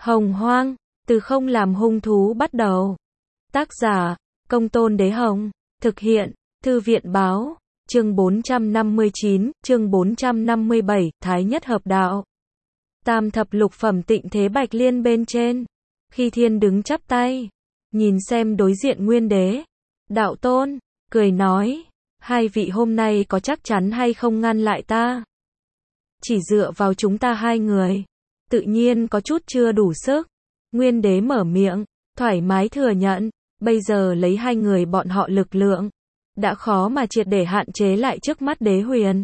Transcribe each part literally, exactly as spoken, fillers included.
Hồng Hoang, từ không làm hung thú bắt đầu. Tác giả, Công Tôn Đế Hồng. Thực hiện, Thư viện Báo. Chương bốn trăm năm mươi chín, chương bốn trăm năm mươi bảy, Thái Nhất Hợp Đạo. Tam thập lục phẩm Tịnh Thế Bạch Liên bên trên. Khi Thiên đứng chắp tay, nhìn xem đối diện Nguyên Đế, Đạo Tôn, cười nói, hai vị hôm nay có chắc chắn hay không ngăn lại ta? Chỉ dựa vào chúng ta hai người, tự nhiên có chút chưa đủ sức. Nguyên Đế mở miệng, thoải mái thừa nhận, bây giờ lấy hai người bọn họ lực lượng, đã khó mà triệt để hạn chế lại trước mắt Đế Huyền.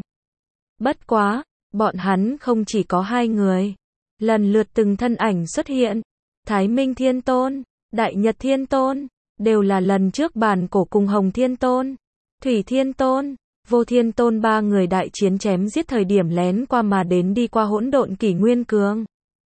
Bất quá, bọn hắn không chỉ có hai người, lần lượt từng thân ảnh xuất hiện, Thái Minh Thiên Tôn, Đại Nhật Thiên Tôn, đều là lần trước bản cổ cùng Hồng Thiên Tôn, Thủy Thiên Tôn, Vô Thiên Tôn ba người đại chiến chém giết thời điểm lén qua mà đến đi qua hỗn độn kỷ nguyên cường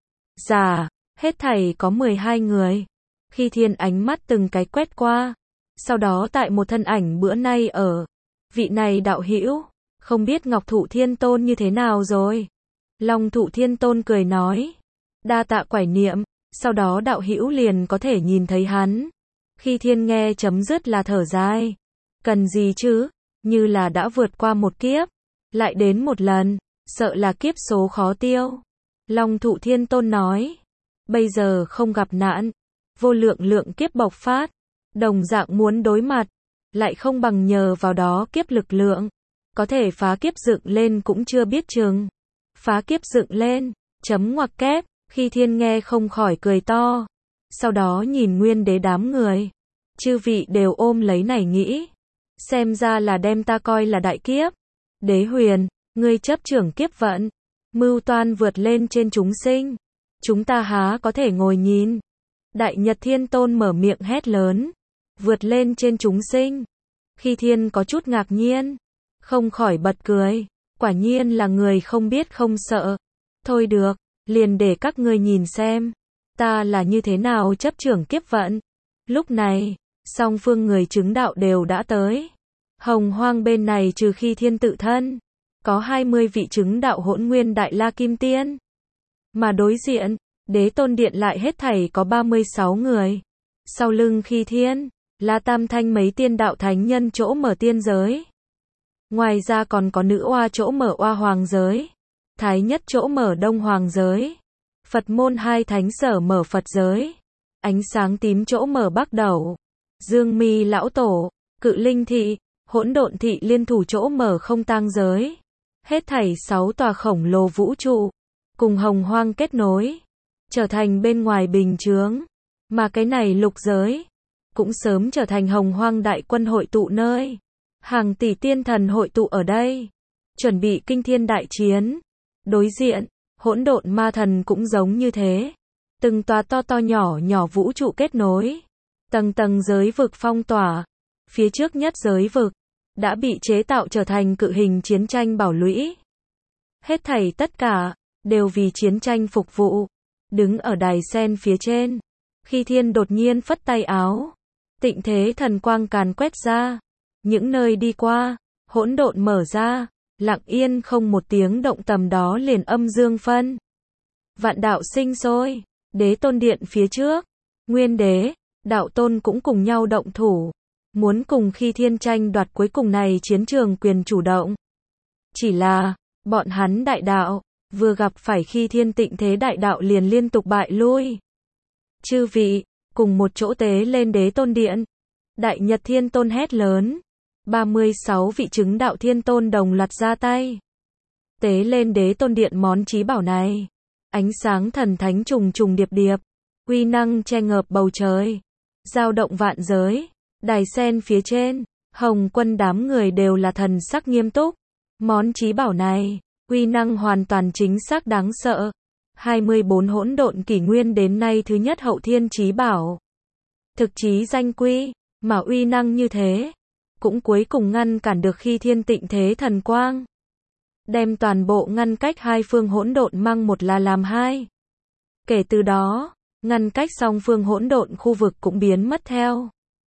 giả, hết thảy có mười hai người. Khi Thiên ánh mắt từng cái quét qua, sau đó tại một thân ảnh bữa nay ở, vị này đạo hữu, không biết Ngọc Thụ Thiên Tôn như thế nào rồi? Long Thụ Thiên Tôn cười nói, đa tạ quải niệm, sau đó đạo hữu liền có thể nhìn thấy hắn. Khi Thiên nghe chấm dứt là thở dài, cần gì chứ, như là đã vượt qua một kiếp, lại đến một lần, sợ là kiếp số khó tiêu. Long Thụ Thiên Tôn nói, bây giờ không gặp nạn, vô lượng lượng kiếp bộc phát, đồng dạng muốn đối mặt, lại không bằng nhờ vào đó kiếp lực lượng, có thể phá kiếp dựng lên cũng chưa biết chừng. Phá kiếp dựng lên, chấm ngoặc kép, Khi Thiên nghe không khỏi cười to, sau đó nhìn Nguyên Đế đám người, chư vị đều ôm lấy này nghĩ, xem ra là đem ta coi là đại kiếp. Đế Huyền, ngươi chấp trưởng kiếp vận, mưu toan vượt lên trên chúng sinh, chúng ta há có thể ngồi nhìn? Đại Nhật Thiên Tôn mở miệng hét lớn, vượt lên trên chúng sinh. Khi Thiên có chút ngạc nhiên, không khỏi bật cười, quả nhiên là người không biết không sợ. Thôi được, liền để các ngươi nhìn xem, ta là như thế nào chấp trưởng kiếp vận. Lúc này, song phương người chứng đạo đều đã tới. Hồng Hoang bên này trừ Khi Thiên tự thân, có hai mươi vị chứng đạo hỗn nguyên đại la kim tiên. Mà đối diện, Đế Tôn Điện lại hết thảy có ba mươi sáu người. Sau lưng Khi Thiên, là Tam Thanh mấy tiên đạo thánh nhân chỗ mở tiên giới. Ngoài ra còn có nữ oa chỗ mở oa hoàng giới, Thái Nhất chỗ mở đông hoàng giới, Phật môn hai thánh sở mở Phật giới, ánh sáng tím chỗ mở Bắc Đẩu, Dương Mi lão tổ, Cự Linh thị, Hỗn Độn thị liên thủ chỗ mở không tang giới. Hết thảy sáu tòa khổng lồ vũ trụ, cùng Hồng Hoang kết nối, trở thành bên ngoài bình chướng. Mà cái này lục giới, cũng sớm trở thành Hồng Hoang đại quân hội tụ nơi. Hàng tỷ tiên thần hội tụ ở đây, chuẩn bị kinh thiên đại chiến. Đối diện, hỗn độn ma thần cũng giống như thế. Từng tòa to to nhỏ nhỏ vũ trụ kết nối, tầng tầng giới vực phong tỏa. Phía trước nhất giới vực, đã bị chế tạo trở thành cự hình chiến tranh bảo lũy. Hết thảy tất cả, đều vì chiến tranh phục vụ. Đứng ở đài sen phía trên, Khi Thiên đột nhiên phất tay áo, tịnh thế thần quang càn quét ra. Những nơi đi qua, hỗn độn mở ra, lặng yên không một tiếng động tầm đó liền âm dương phân. Vạn đạo sinh sôi, Đế Tôn Điện phía trước, Nguyên Đế, Đạo Tôn cũng cùng nhau động thủ, muốn cùng Khi Thiên tranh đoạt cuối cùng này chiến trường quyền chủ động. Chỉ là, bọn hắn đại đạo, vừa gặp phải Khi Thiên tịnh thế đại đạo liền liên tục bại lui. Chư vị, cùng một chỗ tế lên Đế Tôn Điện. Đại Nhật Thiên Tôn hét lớn, ba mươi sáu vị chứng đạo thiên tôn đồng loạt ra tay, tế lên Đế Tôn Điện món chí bảo này. Ánh sáng thần thánh trùng trùng điệp điệp, uy năng che ngợp bầu trời, dao động vạn giới. Đài sen phía trên, Hồng Quân đám người đều là thần sắc nghiêm túc. Món chí bảo này, uy năng hoàn toàn chính xác đáng sợ. hai mươi bốn hỗn độn kỷ nguyên đến nay thứ nhất hậu thiên chí bảo. Thực chí danh quy, mà uy năng như thế, cũng cuối cùng ngăn cản được Khi Thiên tịnh thế thần quang. Đem toàn bộ ngăn cách hai phương hỗn độn mang một là làm hai. Kể từ đó, ngăn cách song phương hỗn độn khu vực cũng biến mất theo.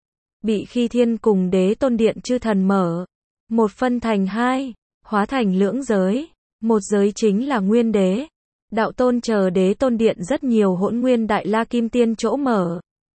Bị Khi Thiên cùng Đế Tôn Điện chư thần mở, một phân thành hai, hóa thành lưỡng giới. Một giới chính là Nguyên Đế, Đạo tôn chờ đế tôn điện rất nhiều hỗn nguyên đại la kim tiên chỗ mở.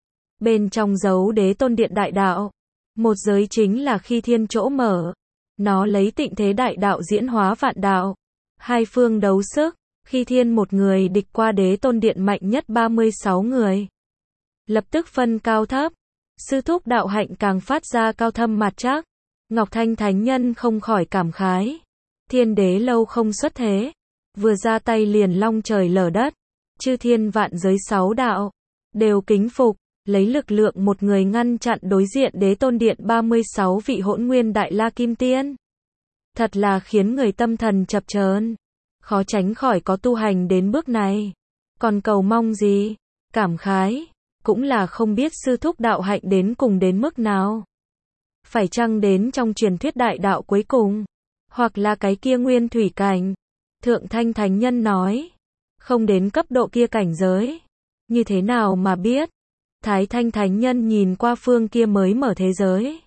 Bên trong giấu đế tôn điện đại đạo. Một giới chính là khi thiên chỗ mở. Nó lấy tịnh thế đại đạo diễn hóa vạn đạo. Hai phương đấu sức. Khi thiên một người địch qua đế tôn điện mạnh nhất ba mươi sáu người. Lập tức phân cao thấp. Sư thúc đạo hạnh càng phát ra cao thâm mặt chắc. Ngọc Thanh Thánh Nhân không khỏi cảm khái. Thiên đế lâu không xuất thế. Vừa ra tay liền long trời lở đất. Chư thiên vạn giới sáu đạo. Đều kính phục. Lấy lực lượng một người ngăn chặn đối diện đế tôn điện ba mươi sáu vị hỗn nguyên đại la kim tiên. Thật là khiến người tâm thần chập chờn. Khó tránh khỏi có tu hành đến bước này. Còn cầu mong gì? Cảm khái. Cũng là không biết sư thúc đạo hạnh đến cùng đến mức nào. Phải chăng đến trong truyền thuyết đại đạo cuối cùng? Hoặc là cái kia nguyên thủy cảnh? Thượng Thanh Thánh Nhân nói. Không đến cấp độ kia cảnh giới. Như thế nào mà biết? Thái Thanh Thánh Nhân nhìn qua phương kia mới mở thế giới.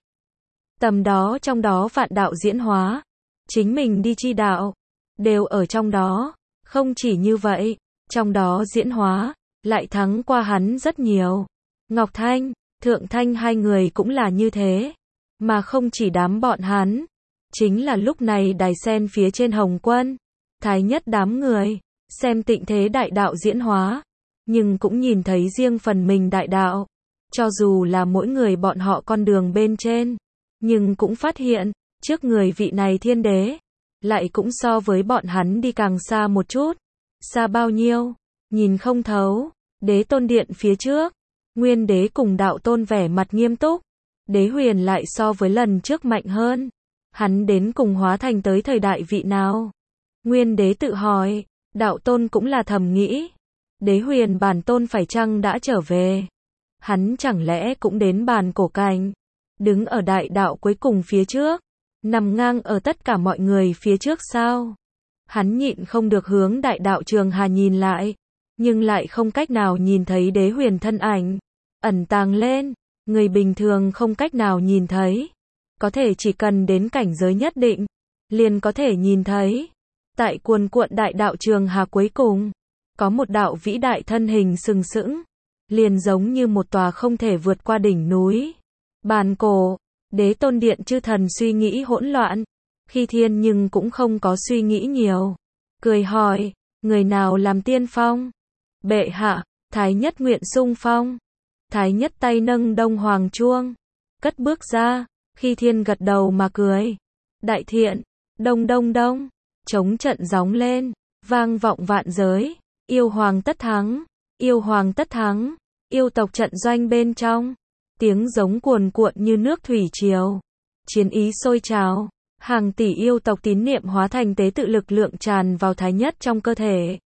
Tầm đó trong đó vạn đạo diễn hóa. Chính mình đi chi đạo. Đều ở trong đó. Không chỉ như vậy. Trong đó diễn hóa. Lại thắng qua hắn rất nhiều. Ngọc Thanh, Thượng Thanh hai người cũng là như thế. Mà không chỉ đám bọn hắn. Chính là lúc này đài sen phía trên Hồng Quân. Thái nhất đám người. Xem tịnh thế đại đạo diễn hóa. Nhưng cũng nhìn thấy riêng phần mình đại đạo. Cho dù là mỗi người bọn họ con đường bên trên. Nhưng cũng phát hiện. Trước người vị này thiên đế. Lại cũng so với bọn hắn đi càng xa một chút. Xa bao nhiêu? Nhìn không thấu. Đế tôn điện phía trước. Nguyên đế cùng đạo tôn vẻ mặt nghiêm túc. Đế huyền lại so với lần trước mạnh hơn. Hắn đến cùng hóa thành tới thời đại vị nào? Nguyên đế tự hỏi. Đạo tôn cũng là thầm nghĩ. Đế huyền bản tôn phải chăng đã trở về? Hắn chẳng lẽ cũng đến bàn cổ cảnh? Đứng ở đại đạo cuối cùng phía trước. Nằm ngang ở tất cả mọi người phía trước sao? Hắn nhịn không được hướng đại đạo Trường Hà nhìn lại. Nhưng lại không cách nào nhìn thấy đế huyền thân ảnh. Ẩn tàng lên. Người bình thường không cách nào nhìn thấy. Có thể chỉ cần đến cảnh giới nhất định. Liền có thể nhìn thấy. Tại cuồn cuộn đại đạo Trường Hà cuối cùng. Có một đạo vĩ đại thân hình sừng sững. Liền giống như một tòa không thể vượt qua đỉnh núi. Bàn cổ. Đế tôn điện chư thần suy nghĩ hỗn loạn. Khi thiên nhưng cũng không có suy nghĩ nhiều. Cười hỏi. Người nào làm tiên phong? Bệ hạ. Thái nhất nguyện xung phong. Thái nhất tay nâng đông hoàng chuông. Cất bước ra. Khi thiên gật đầu mà cười. Đại thiện. Đông đông đông. Chống trận gióng lên. Vang vọng vạn giới. Yêu hoàng tất thắng. Yêu hoàng tất thắng. Yêu tộc trận doanh bên trong. Tiếng giống cuồn cuộn như nước thủy triều. Chiến ý sôi trào. Hàng tỷ yêu tộc tín niệm hóa thành tế tự lực lượng tràn vào thái nhất trong cơ thể.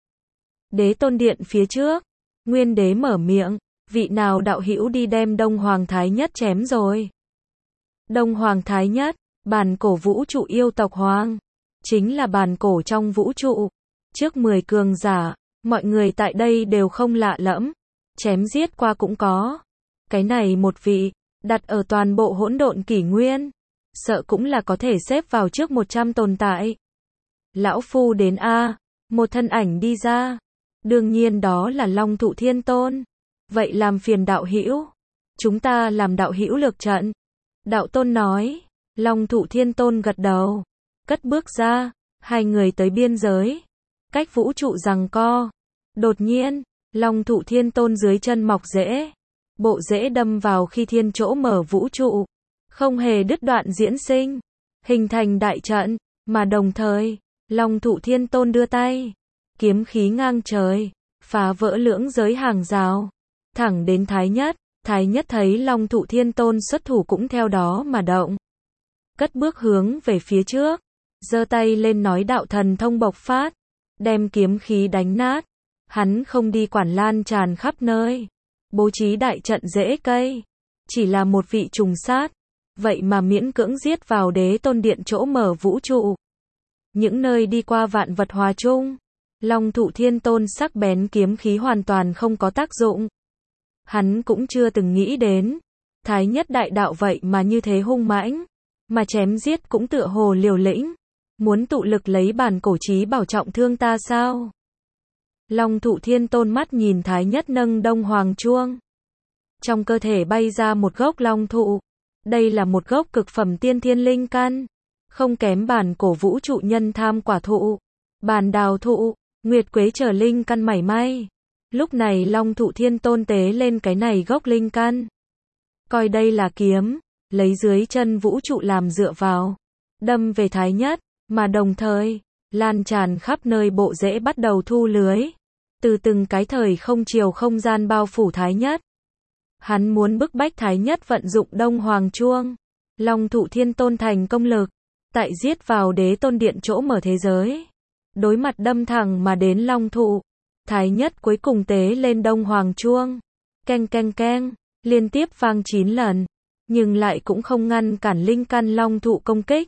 Đế tôn điện phía trước. Nguyên đế mở miệng. Vị nào đạo hữu đi đem Đông Hoàng Thái Nhất chém rồi? Đông Hoàng Thái Nhất. Bàn cổ vũ trụ yêu tộc hoàng. Chính là bàn cổ trong vũ trụ. Trước mười cường giả. Mọi người tại đây đều không lạ lẫm. Chém giết qua cũng có. Cái này một vị. Đặt ở toàn bộ hỗn độn kỷ nguyên. Sợ cũng là có thể xếp vào trước một trăm tồn tại. Lão Phu đến A. Một thân ảnh đi ra. Đương nhiên đó là Long Thụ Thiên Tôn. Vậy làm phiền đạo hữu. Chúng ta làm đạo hữu lược trận. Đạo Tôn nói. Long Thụ Thiên Tôn gật đầu. Cất bước ra. Hai người tới biên giới. Cách vũ trụ giằng co. Đột nhiên. Long Thụ Thiên Tôn dưới chân mọc rễ. Bộ rễ đâm vào khi thiên chỗ mở vũ trụ. Không hề đứt đoạn diễn sinh. Hình thành đại trận. Mà đồng thời. Long Thụ Thiên Tôn đưa tay. Kiếm khí ngang trời. Phá vỡ lưỡng giới hàng rào. Thẳng đến Thái Nhất. Thái Nhất thấy Long Thụ Thiên Tôn xuất thủ cũng theo đó mà động. Cất bước hướng về phía trước. Giơ tay lên nói đạo thần thông bộc phát. Đem kiếm khí đánh nát. Hắn không đi quản lan tràn khắp nơi. Bố trí đại trận rễ cây. Chỉ là một vị trùng sát. Vậy mà miễn cưỡng giết vào đế tôn điện chỗ mở vũ trụ. Những nơi đi qua vạn vật hòa chung. Long Thụ Thiên Tôn sắc bén kiếm khí hoàn toàn không có tác dụng. Hắn cũng chưa từng nghĩ đến. Thái Nhất đại đạo vậy mà như thế hung mãnh. Mà chém giết cũng tựa hồ liều lĩnh. Muốn tụ lực lấy bản cổ chí bảo trọng thương ta sao? Long Thụ Thiên Tôn mắt nhìn Thái Nhất nâng Đông Hoàng chuông. Trong cơ thể bay ra một gốc long thụ. Đây là một gốc cực phẩm tiên thiên linh căn, không kém bản cổ vũ trụ nhân tham quả thụ, bàn đào thụ, nguyệt quế trở linh căn mảy may. Lúc này Long Thụ Thiên Tôn tế lên cái này gốc linh căn. Coi đây là kiếm, lấy dưới chân vũ trụ làm dựa vào, đâm về Thái Nhất, mà đồng thời, lan tràn khắp nơi bộ rễ bắt đầu thu lưới. Từ từng cái thời không chiều không gian bao phủ Thái Nhất. Hắn muốn bức bách Thái Nhất vận dụng Đông Hoàng chuông. Long Thụ Thiên Tôn thành công lực, tại giết vào Đế Tôn Điện chỗ mở thế giới. Đối mặt đâm thẳng mà đến Long Thụ. Thái Nhất cuối cùng tế lên Đông Hoàng chuông. Keng keng keng, liên tiếp vang chín lần. Nhưng lại cũng không ngăn cản linh căn Long Thụ công kích.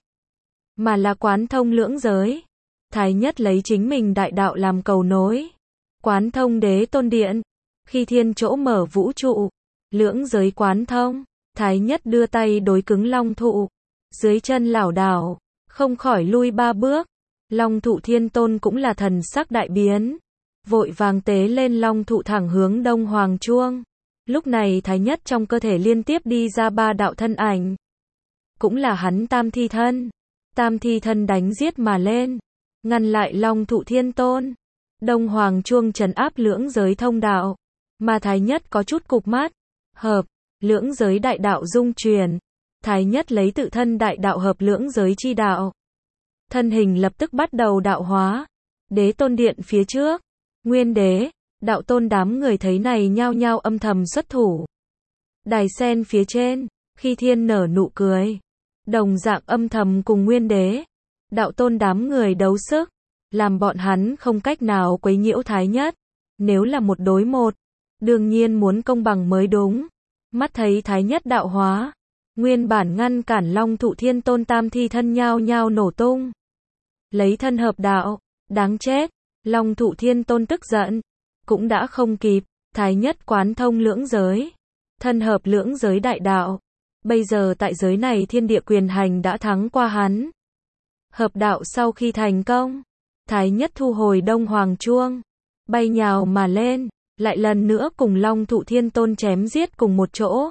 Mà là quán thông lưỡng giới. Thái Nhất lấy chính mình đại đạo làm cầu nối. Quán thông Đế Tôn Điện. Khi thiên chỗ mở vũ trụ. Lưỡng giới quán thông. Thái Nhất đưa tay đối cứng Long Thụ. Dưới chân lảo đảo. Không khỏi lui ba bước. Long Thụ Thiên Tôn cũng là thần sắc đại biến. Vội vàng tế lên Long Thụ thẳng hướng Đông Hoàng chuông. Lúc này Thái Nhất trong cơ thể liên tiếp đi ra ba đạo thân ảnh. Cũng là hắn Tam Thi Thân. Tam Thi Thân đánh giết mà lên. Ngăn lại Long Thụ Thiên Tôn. Đông Hoàng chuông trấn áp lưỡng giới thông đạo. Mà Thái Nhất có chút cụp mắt. Hợp, lưỡng giới đại đạo dung truyền. Thái Nhất lấy tự thân đại đạo hợp lưỡng giới chi đạo. Thân hình lập tức bắt đầu đạo hóa. Đế Tôn Điện phía trước. Nguyên Đế, Đạo Tôn đám người thấy này nhao nhao âm thầm xuất thủ. Đài sen phía trên, khi thiên nở nụ cười. Đồng dạng âm thầm cùng Nguyên Đế, Đạo Tôn đám người đấu sức. Làm bọn hắn không cách nào quấy nhiễu Thái Nhất. Nếu là một đối một, đương nhiên muốn công bằng mới đúng. Mắt thấy Thái Nhất đạo hóa. Nguyên bản ngăn cản Long Thụ Thiên Tôn Tam Thi Thân nhao nhao nổ tung. Lấy thân hợp đạo, đáng chết. Long Thụ Thiên Tôn tức giận. Cũng đã không kịp, Thái Nhất quán thông lưỡng giới. Thân hợp lưỡng giới đại đạo. Bây giờ tại giới này thiên địa quyền hành đã thắng qua hắn. Hợp đạo sau khi thành công. Thái Nhất thu hồi Đông Hoàng chuông. Bay nhào mà lên. Lại lần nữa cùng Long Thụ Thiên Tôn chém giết cùng một chỗ.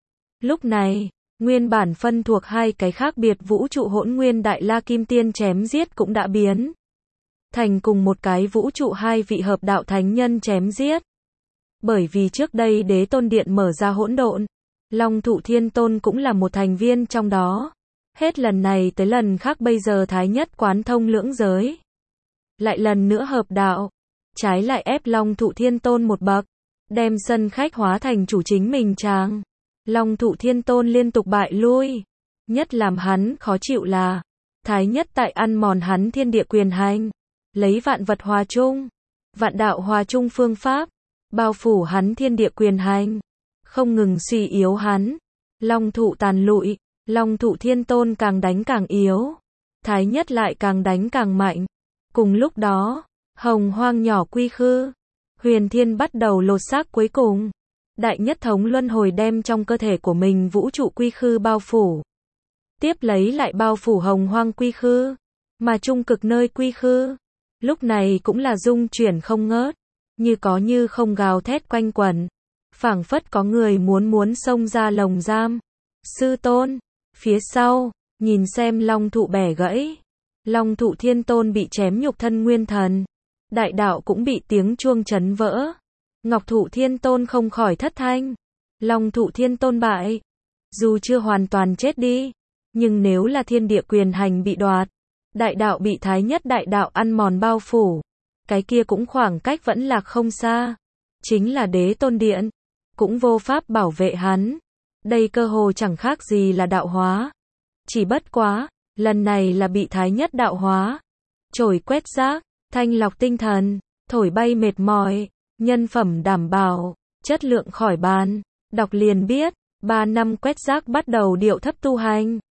Lúc này, nguyên bản phân thuộc hai cái khác biệt vũ trụ hỗn nguyên đại la kim tiên chém giết cũng đã biến thành cùng một cái vũ trụ hai vị hợp đạo thánh nhân chém giết. Bởi vì trước đây Đế Tôn Điện mở ra hỗn độn, Long Thụ Thiên Tôn cũng là một thành viên trong đó. Hết lần này tới lần khác bây giờ Thái Nhất quán thông lưỡng giới. Lại lần nữa hợp đạo. Trái lại ép Long Thụ Thiên Tôn một bậc. Đem sân khách hóa thành chủ chính mình chàng. Long Thụ Thiên Tôn liên tục bại lui. Nhất làm hắn khó chịu là Thái Nhất tại ăn mòn hắn thiên địa quyền hành. Lấy vạn vật hòa chung. Vạn đạo hòa chung phương pháp. Bao phủ hắn thiên địa quyền hành. Không ngừng suy yếu hắn. Long Thụ tàn lụi. Long Thụ Thiên Tôn càng đánh càng yếu. Thái Nhất lại càng đánh càng mạnh. Cùng lúc đó, hồng hoang nhỏ quy khư. Huyền Thiên bắt đầu lột xác cuối cùng. Đại nhất thống luân hồi đem trong cơ thể của mình vũ trụ quy khư bao phủ. Tiếp lấy lại bao phủ hồng hoang quy khư. Mà trung cực nơi quy khư. Lúc này cũng là dung chuyển không ngớt. Như có như không gào thét quanh quẩn. Phảng phất có người muốn muốn xông ra lồng giam. Sư Tôn. Phía sau, nhìn xem Long Thụ bẻ gãy. Long Thụ Thiên Tôn bị chém nhục thân nguyên thần. Đại đạo cũng bị tiếng chuông chấn vỡ. Ngọc Thụ Thiên Tôn không khỏi thất thanh. Long Thụ Thiên Tôn bại. Dù chưa hoàn toàn chết đi. Nhưng nếu là thiên địa quyền hành bị đoạt. Đại đạo bị Thái Nhất đại đạo ăn mòn bao phủ. Cái kia cũng khoảng cách vẫn lạc không xa. Chính là Đế Tôn Điện. Cũng vô pháp bảo vệ hắn. Đây cơ hồ chẳng khác gì là đạo hóa. Chỉ bất quá, lần này là bị Thái Nhất đạo hóa. Trổi quét rác, thanh lọc tinh thần, thổi bay mệt mỏi, nhân phẩm đảm bảo, chất lượng khỏi bàn. Đọc liền biết, ba năm quét rác bắt đầu điệu thấp tu hành.